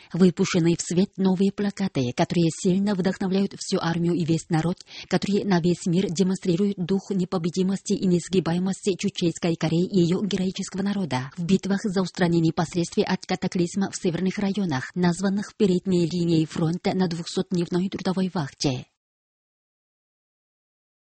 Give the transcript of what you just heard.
Выпущены в свет новые плакаты, которые сильно вдохновляют всю армию и весь народ, которые на весь мир демонстрируют дух непобедимости и несгибаемости Чучейской Кореи и ее героического народа в битвах за устранение последствий от катаклизма в северных районах, названных передней линией фронта на 200-дневной трудовой вахте.